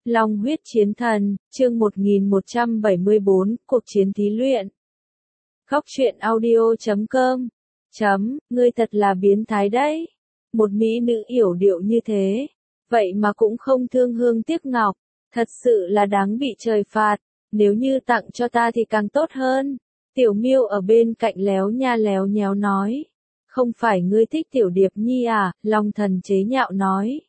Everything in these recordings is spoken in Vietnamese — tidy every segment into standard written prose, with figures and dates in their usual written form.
Long huyết chiến thần, chương 1174, cuộc chiến thí luyện. Góc truyện audio.com. Ngươi thật là biến thái đấy. Một mỹ nữ yểu điệu như thế, vậy mà cũng không thương hương tiếc ngọc, thật sự là đáng bị trời phạt, nếu như tặng cho ta thì càng tốt hơn. Tiểu Miêu ở bên cạnh léo nha léo nhéo nói. Không phải ngươi thích Tiểu Điệp Nhi à, Long Thần chế nhạo nói.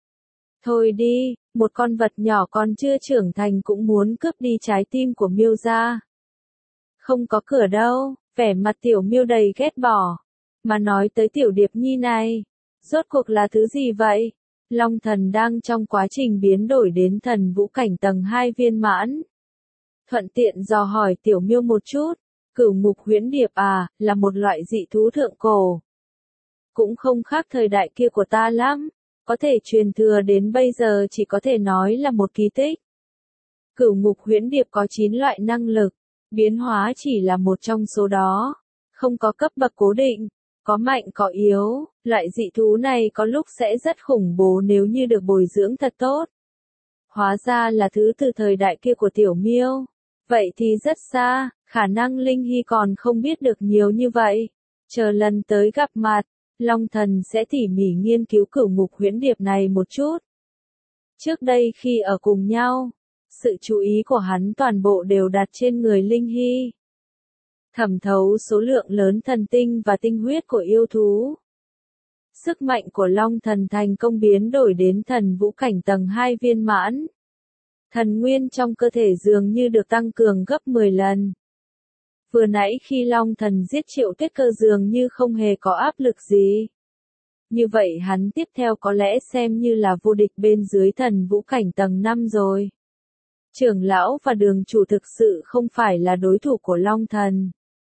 Thôi đi, một con vật nhỏ còn chưa trưởng thành cũng muốn cướp đi trái tim của Miêu gia. Không có cửa đâu, vẻ mặt Tiểu Miêu đầy ghét bỏ. Mà nói tới Tiểu Điệp Nhi này, rốt cuộc là thứ gì vậy? Long Thần đang trong quá trình biến đổi đến thần vũ cảnh tầng 2 viên mãn. Thuận tiện dò hỏi Tiểu Miêu một chút, Cửu Ngục Huyễn Điệp à, là một loại dị thú thượng cổ. Cũng không khác thời đại kia của ta lắm. Có thể truyền thừa đến bây giờ chỉ có thể nói là một kỳ tích. Cửu Ngục Huyễn Điệp có 9 loại năng lực, biến hóa chỉ là một trong số đó, không có cấp bậc cố định, có mạnh có yếu, loại dị thú này có lúc sẽ rất khủng bố nếu như được bồi dưỡng thật tốt. Hóa ra là thứ từ thời đại kia của Tiểu Miêu, vậy thì rất xa, khả năng Linh Hy còn không biết được nhiều như vậy. Chờ lần tới gặp mặt, Long Thần sẽ tỉ mỉ nghiên cứu Cửu Ngục Huyễn Điệp này một chút. Trước đây khi ở cùng nhau, sự chú ý của hắn toàn bộ đều đặt trên người Linh Hy. Thẩm thấu số lượng lớn thần tinh và tinh huyết của yêu thú. Sức mạnh của Long Thần thành công biến đổi đến thần vũ cảnh tầng 2 viên mãn. Thần nguyên trong cơ thể dường như được tăng cường gấp 10 lần. Vừa nãy khi Long Thần giết Triệu Tuyết Cơ dường như không hề có áp lực gì. Như vậy hắn tiếp theo có lẽ xem như là vô địch bên dưới thần vũ cảnh tầng 5 rồi. Trưởng lão và đường chủ thực sự không phải là đối thủ của Long Thần.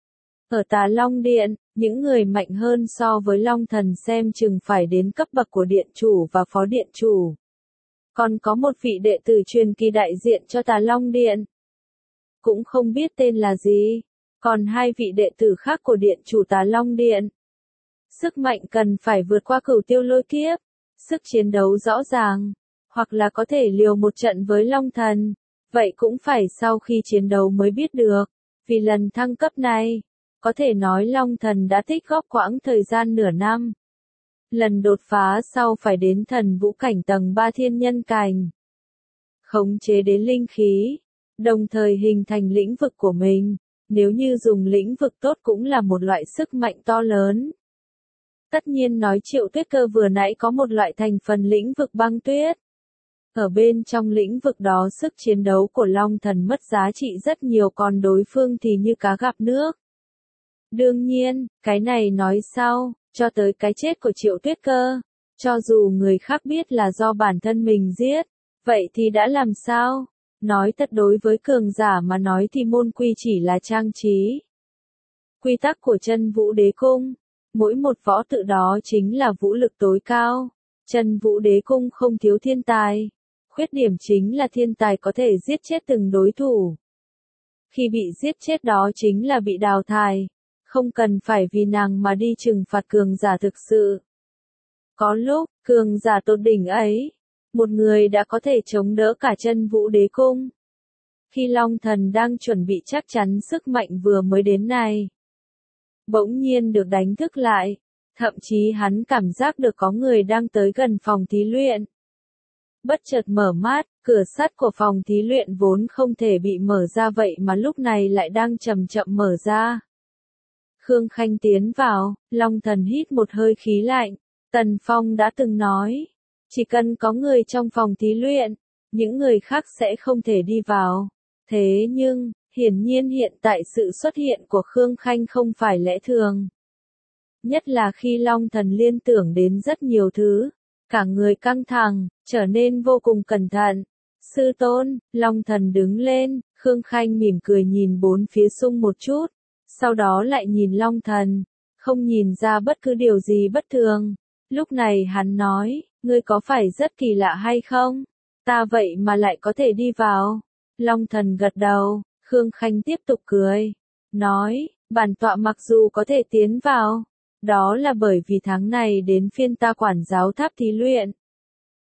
Ở Tà Long Điện, những người mạnh hơn so với Long Thần xem chừng phải đến cấp bậc của điện chủ và phó điện chủ. Còn có một vị đệ tử truyền kỳ đại diện cho Tà Long Điện. Cũng không biết tên là gì. Còn hai vị đệ tử khác của điện chủ Tà Long Điện. Sức mạnh cần phải vượt qua Cửu Tiêu Lôi Kiếp. Sức chiến đấu rõ ràng. Hoặc là có thể liều một trận với Long Thần. Vậy cũng phải sau khi chiến đấu mới biết được. Vì lần thăng cấp này, có thể nói Long Thần đã tích góp quãng thời gian nửa năm. Lần đột phá sau phải đến thần vũ cảnh tầng 3 thiên nhân cảnh. Khống chế đến linh khí. Đồng thời hình thành lĩnh vực của mình. Nếu như dùng lĩnh vực tốt cũng là một loại sức mạnh to lớn. Tất nhiên nói Triệu Tuyết Cơ vừa nãy có một loại thành phần lĩnh vực băng tuyết. Ở bên trong lĩnh vực đó sức chiến đấu của Long Thần mất giá trị rất nhiều còn đối phương thì như cá gặp nước. Đương nhiên, cái này nói sau, cho tới cái chết của Triệu Tuyết Cơ. Cho dù người khác biết là do bản thân mình giết, vậy thì đã làm sao? Nói thật đối với cường giả mà nói thì môn quy chỉ là trang trí. Quy tắc của Chân Vũ Đế Cung. Mỗi một võ tự đó chính là vũ lực tối cao. Chân Vũ Đế Cung không thiếu thiên tài. Khuyết điểm chính là thiên tài có thể giết chết từng đối thủ. Khi bị giết chết đó chính là bị đào thải. Không cần phải vì nàng mà đi trừng phạt cường giả thực sự. Có lúc, cường giả tột đỉnh ấy. Một người đã có thể chống đỡ cả Chân Vũ Đế Cung. Khi Long Thần đang chuẩn bị chắc chắn sức mạnh vừa mới đến này. Bỗng nhiên được đánh thức lại. Thậm chí hắn cảm giác được có người đang tới gần phòng thí luyện. Bất chợt mở mắt, cửa sắt của phòng thí luyện vốn không thể bị mở ra vậy mà lúc này lại đang chậm chậm mở ra. Khương Khanh tiến vào, Long Thần hít một hơi khí lạnh. Tần Phong đã từng nói. Chỉ cần có người trong phòng thí luyện, những người khác sẽ không thể đi vào. Thế nhưng, hiển nhiên hiện tại sự xuất hiện của Khương Khanh không phải lẽ thường. Nhất là khi Long Thần liên tưởng đến rất nhiều thứ, cả người căng thẳng, trở nên vô cùng cẩn thận. Sư tôn, Long Thần đứng lên, Khương Khanh mỉm cười nhìn bốn phía xung một chút, sau đó lại nhìn Long Thần, không nhìn ra bất cứ điều gì bất thường. Lúc này hắn nói, ngươi có phải rất kỳ lạ hay không? Ta vậy mà lại có thể đi vào. Long Thần gật đầu, Khương Khanh tiếp tục cười. Nói, bản tọa mặc dù có thể tiến vào. Đó là bởi vì tháng này đến phiên ta quản giáo tháp thí luyện.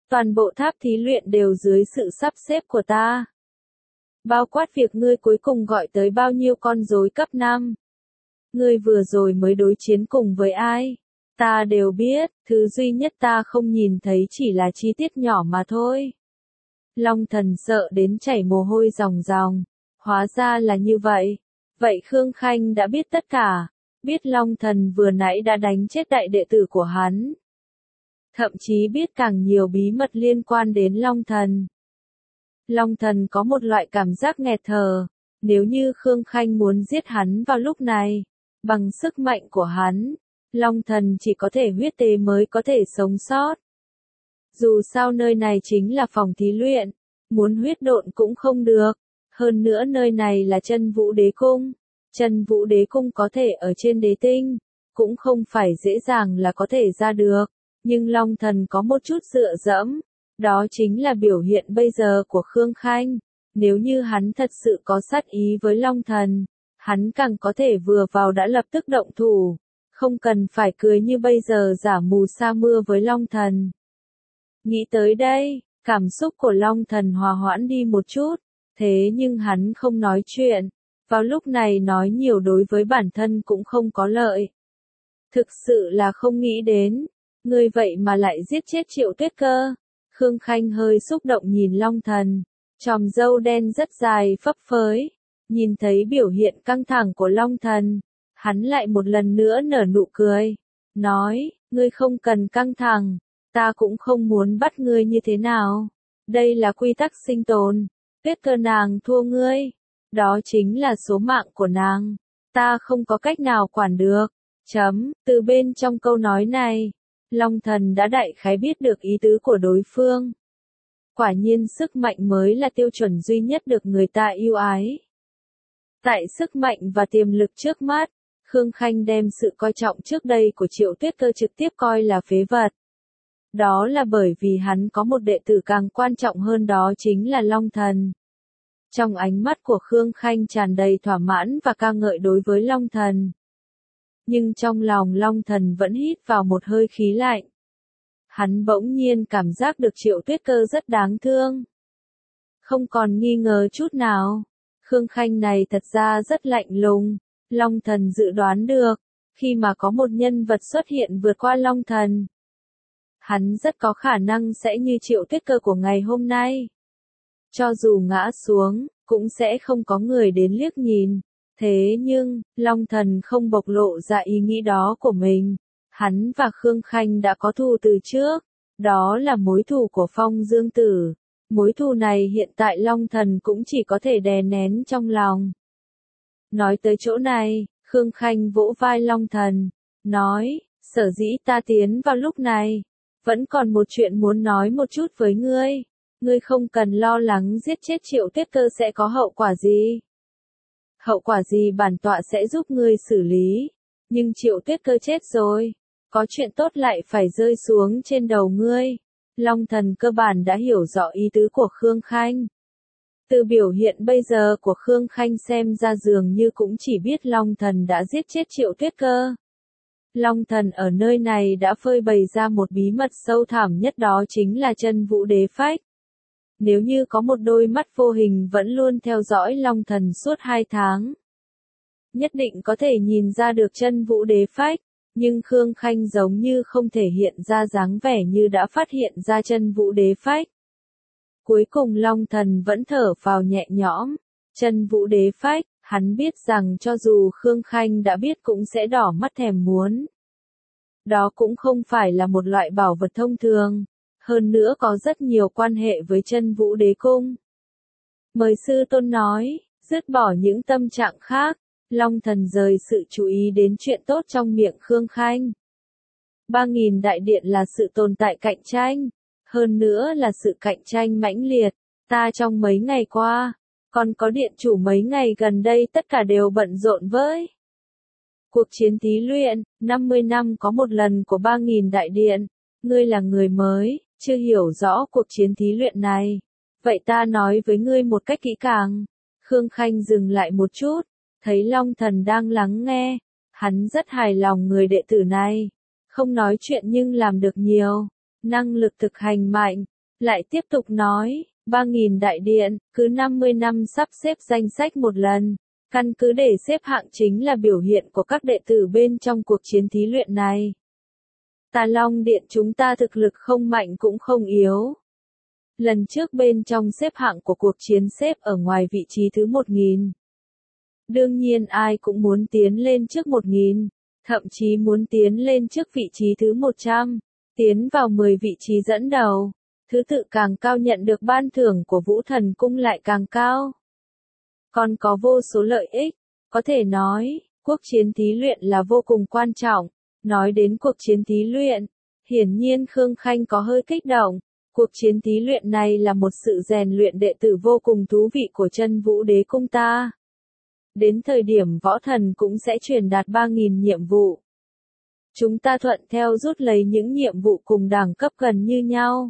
Toàn bộ tháp thí luyện đều dưới sự sắp xếp của ta. Bao quát việc ngươi cuối cùng gọi tới bao nhiêu con rối cấp 5. Ngươi vừa rồi mới đối chiến cùng với ai? Ta đều biết, thứ duy nhất ta không nhìn thấy chỉ là chi tiết nhỏ mà thôi. Long Thần sợ đến chảy mồ hôi ròng ròng. Hóa ra là như vậy. Vậy Khương Khanh đã biết tất cả. Biết Long Thần vừa nãy đã đánh chết đại đệ tử của hắn. Thậm chí biết càng nhiều bí mật liên quan đến Long Thần. Long Thần có một loại cảm giác nghẹt thở. Nếu như Khương Khanh muốn giết hắn vào lúc này, bằng sức mạnh của hắn, Long Thần chỉ có thể huyết tế mới có thể sống sót. Dù sao nơi này chính là phòng thí luyện, muốn huyết độn cũng không được. Hơn nữa nơi này là Chân Vũ Đế Cung. Chân Vũ Đế Cung có thể ở trên đế tinh, cũng không phải dễ dàng là có thể ra được. Nhưng Long Thần có một chút dựa dẫm, đó chính là biểu hiện bây giờ của Khương Khanh. Nếu như hắn thật sự có sát ý với Long Thần, hắn càng có thể vừa vào đã lập tức động thủ, không cần phải cười như bây giờ giả mù sa mưa với Long Thần. Nghĩ tới đây, cảm xúc của Long Thần hòa hoãn đi một chút, thế nhưng hắn không nói chuyện, vào lúc này nói nhiều đối với bản thân cũng không có lợi. Thực sự là không nghĩ đến, ngươi vậy mà lại giết chết Triệu Tuyết Cơ. Khương Khanh hơi xúc động nhìn Long Thần, chòm râu đen rất dài phấp phới, nhìn thấy biểu hiện căng thẳng của Long Thần, hắn lại một lần nữa nở nụ cười, nói, ngươi không cần căng thẳng, ta cũng không muốn bắt ngươi như thế nào, đây là quy tắc sinh tồn, Tuyết Cơ nàng thua ngươi, đó chính là số mạng của nàng, ta không có cách nào quản được. Từ bên trong câu nói này, Long Thần đã đại khái biết được ý tứ của đối phương. Quả nhiên sức mạnh mới là tiêu chuẩn duy nhất được người ta yêu ái. Tại sức mạnh và tiềm lực trước mắt, Khương Khanh đem sự coi trọng trước đây của Triệu Tuyết Cơ trực tiếp coi là phế vật. Đó là bởi vì hắn có một đệ tử càng quan trọng hơn, đó chính là Long Thần. Trong ánh mắt của Khương Khanh tràn đầy thỏa mãn và ca ngợi đối với Long Thần. Nhưng trong lòng Long Thần vẫn hít vào một hơi khí lạnh. Hắn bỗng nhiên cảm giác được Triệu Tuyết Cơ rất đáng thương. Không còn nghi ngờ chút nào, Khương Khanh này thật ra rất lạnh lùng. Long Thần dự đoán được, khi mà có một nhân vật xuất hiện vượt qua Long Thần, hắn rất có khả năng sẽ như Triệu Tuyết Cơ của ngày hôm nay. Cho dù ngã xuống, cũng sẽ không có người đến liếc nhìn. Thế nhưng, Long Thần không bộc lộ ra ý nghĩ đó của mình. Hắn và Khương Khanh đã có thù từ trước. Đó là mối thù của Phong Dương Tử. Mối thù này hiện tại Long Thần cũng chỉ có thể đè nén trong lòng. Nói tới chỗ này, Khương Khanh vỗ vai Long Thần, nói, sở dĩ ta tiến vào lúc này, vẫn còn một chuyện muốn nói một chút với ngươi. Ngươi không cần lo lắng giết chết Triệu Tuyết Cơ sẽ có hậu quả gì. Hậu quả gì bản tọa sẽ giúp ngươi xử lý. Nhưng Triệu Tuyết Cơ chết rồi, có chuyện tốt lại phải rơi xuống trên đầu ngươi. Long Thần cơ bản đã hiểu rõ ý tứ của Khương Khanh. Từ biểu hiện bây giờ của Khương Khanh xem ra dường như cũng chỉ biết Long Thần đã giết chết Triệu Tuyết Cơ. Long Thần ở nơi này đã phơi bày ra một bí mật sâu thẳm nhất, đó chính là Chân Vũ Đế Phách. Nếu như có một đôi mắt vô hình vẫn luôn theo dõi Long Thần suốt 2 tháng, nhất định có thể nhìn ra được Chân Vũ Đế Phách, nhưng Khương Khanh giống như không thể hiện ra dáng vẻ như đã phát hiện ra Chân Vũ Đế Phách. Cuối cùng Long Thần vẫn thở phào nhẹ nhõm. Chân Vũ Đế Phách, hắn biết rằng cho dù Khương Khanh đã biết cũng sẽ đỏ mắt thèm muốn. Đó cũng không phải là một loại bảo vật thông thường, hơn nữa có rất nhiều quan hệ với Chân Vũ Đế Cung. Mời sư tôn nói, dứt bỏ những tâm trạng khác, Long Thần rời sự chú ý đến chuyện tốt trong miệng Khương Khanh. 3000 đại điện là sự tồn tại cạnh tranh, hơn nữa là sự cạnh tranh mãnh liệt. Ta trong mấy ngày qua, còn có điện chủ mấy ngày gần đây tất cả đều bận rộn với cuộc chiến thí luyện, 50 năm có một lần của 3000 đại điện. Ngươi là người mới, chưa hiểu rõ cuộc chiến thí luyện này. Vậy ta nói với ngươi một cách kỹ càng. Khương Khanh dừng lại một chút, thấy Long Thần đang lắng nghe. Hắn rất hài lòng người đệ tử này. Không nói chuyện nhưng làm được nhiều. Năng lực thực hành mạnh, Lại tiếp tục nói, 3.000 đại điện, cứ 50 năm sắp xếp danh sách một lần. Căn cứ để xếp hạng chính là biểu hiện của các đệ tử bên trong cuộc chiến thí luyện này. Tà Long Điện chúng ta thực lực không mạnh cũng không yếu. Lần trước bên trong xếp hạng của cuộc chiến xếp ở ngoài vị trí thứ 1.000. Đương nhiên ai cũng muốn tiến lên trước 1.000, thậm chí muốn tiến lên trước vị trí thứ 100, tiến vào 10 vị trí dẫn đầu. Thứ tự càng cao nhận được ban thưởng của Vũ Thần Cung lại càng cao. Còn có vô số lợi ích, có thể nói, cuộc chiến thí luyện là vô cùng quan trọng. Nói đến cuộc chiến thí luyện, hiển nhiên Khương Khanh có hơi kích động. Cuộc chiến thí luyện này là một sự rèn luyện đệ tử vô cùng thú vị của Chân Vũ Đế Cung ta. Đến thời điểm võ thần cũng sẽ truyền đạt 3.000 nhiệm vụ. Chúng ta thuận theo rút lấy những nhiệm vụ cùng đẳng cấp gần như nhau.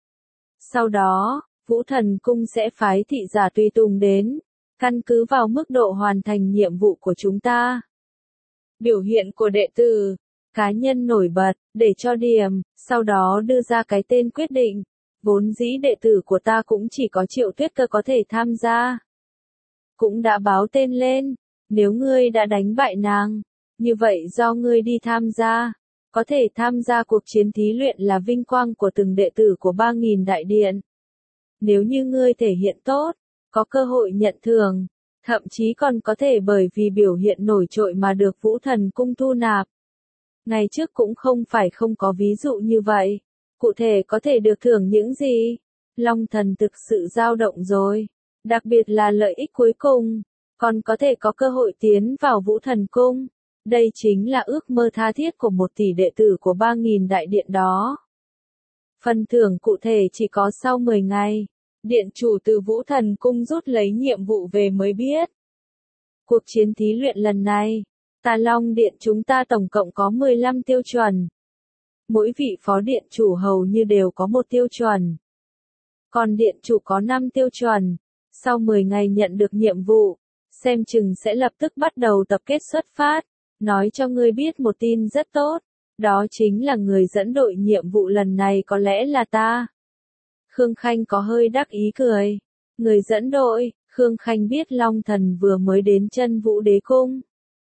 Sau đó, Vũ Thần Cung sẽ phái thị giả tùy tùng đến, căn cứ vào mức độ hoàn thành nhiệm vụ của chúng ta. Biểu hiện của đệ tử, cá nhân nổi bật, để cho điểm, sau đó đưa ra cái tên quyết định. Vốn dĩ đệ tử của ta cũng chỉ có Triệu Tuyết Cơ có thể tham gia. Cũng đã báo tên lên, nếu ngươi đã đánh bại nàng, như vậy do ngươi đi tham gia. Có thể tham gia cuộc chiến thí luyện là vinh quang của từng đệ tử của 3.000 đại điện. Nếu như ngươi thể hiện tốt, có cơ hội nhận thưởng, thậm chí còn có thể bởi vì biểu hiện nổi trội mà được Vũ Thần Cung thu nạp. Ngày trước cũng không phải không có ví dụ như vậy. Cụ thể có thể được thưởng những gì? Long Thần thực sự dao động rồi. Đặc biệt là lợi ích cuối cùng, còn có thể có cơ hội tiến vào Vũ Thần Cung. Đây chính là ước mơ tha thiết của 1 tỷ đệ tử của 3.000 đại điện đó. Phần thưởng cụ thể chỉ có sau 10 ngày. Điện chủ từ Vũ Thần Cung rút lấy nhiệm vụ về mới biết. Cuộc chiến thí luyện lần này, Tà Long Điện chúng ta tổng cộng có 15 tiêu chuẩn. Mỗi vị phó điện chủ hầu như đều có 1 tiêu chuẩn. Còn điện chủ có 5 tiêu chuẩn. Sau 10 ngày nhận được nhiệm vụ, xem chừng sẽ lập tức bắt đầu tập kết xuất phát. Nói cho ngươi biết một tin rất tốt, đó chính là người dẫn đội nhiệm vụ lần này có lẽ là ta. Khương Khanh có hơi đắc ý cười. Người dẫn đội, Khương Khanh biết Long Thần vừa mới đến Chân Vũ Đế Cung.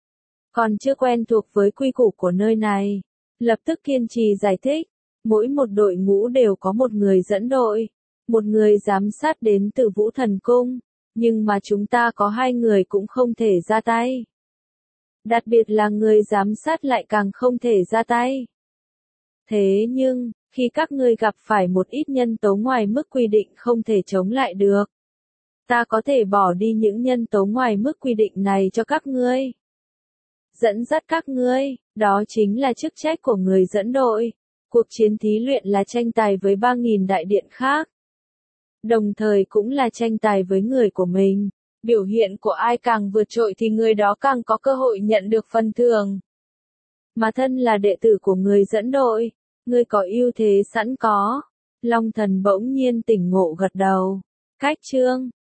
Còn chưa quen thuộc với quy củ của nơi này. Lập tức kiên trì giải thích, mỗi một đội ngũ đều có một người dẫn đội, một người giám sát đến từ Vũ Thần Cung, nhưng mà chúng ta có 2 người cũng không thể ra tay. Đặc biệt là người giám sát lại càng không thể ra tay. Thế nhưng, khi các ngươi gặp phải một ít nhân tố ngoài mức quy định không thể chống lại được, ta có thể bỏ đi những nhân tố ngoài mức quy định này cho các ngươi. Dẫn dắt các ngươi, đó chính là chức trách của người dẫn đội. Cuộc chiến thí luyện là tranh tài với 3.000 đại điện khác. Đồng thời cũng là tranh tài với người của mình. Biểu hiện của ai càng vượt trội thì người đó càng có cơ hội nhận được phần thưởng. Mà thân là đệ tử của người dẫn đội, ngươi có ưu thế sẵn có. Long Thần bỗng nhiên tỉnh ngộ gật đầu. Cách chương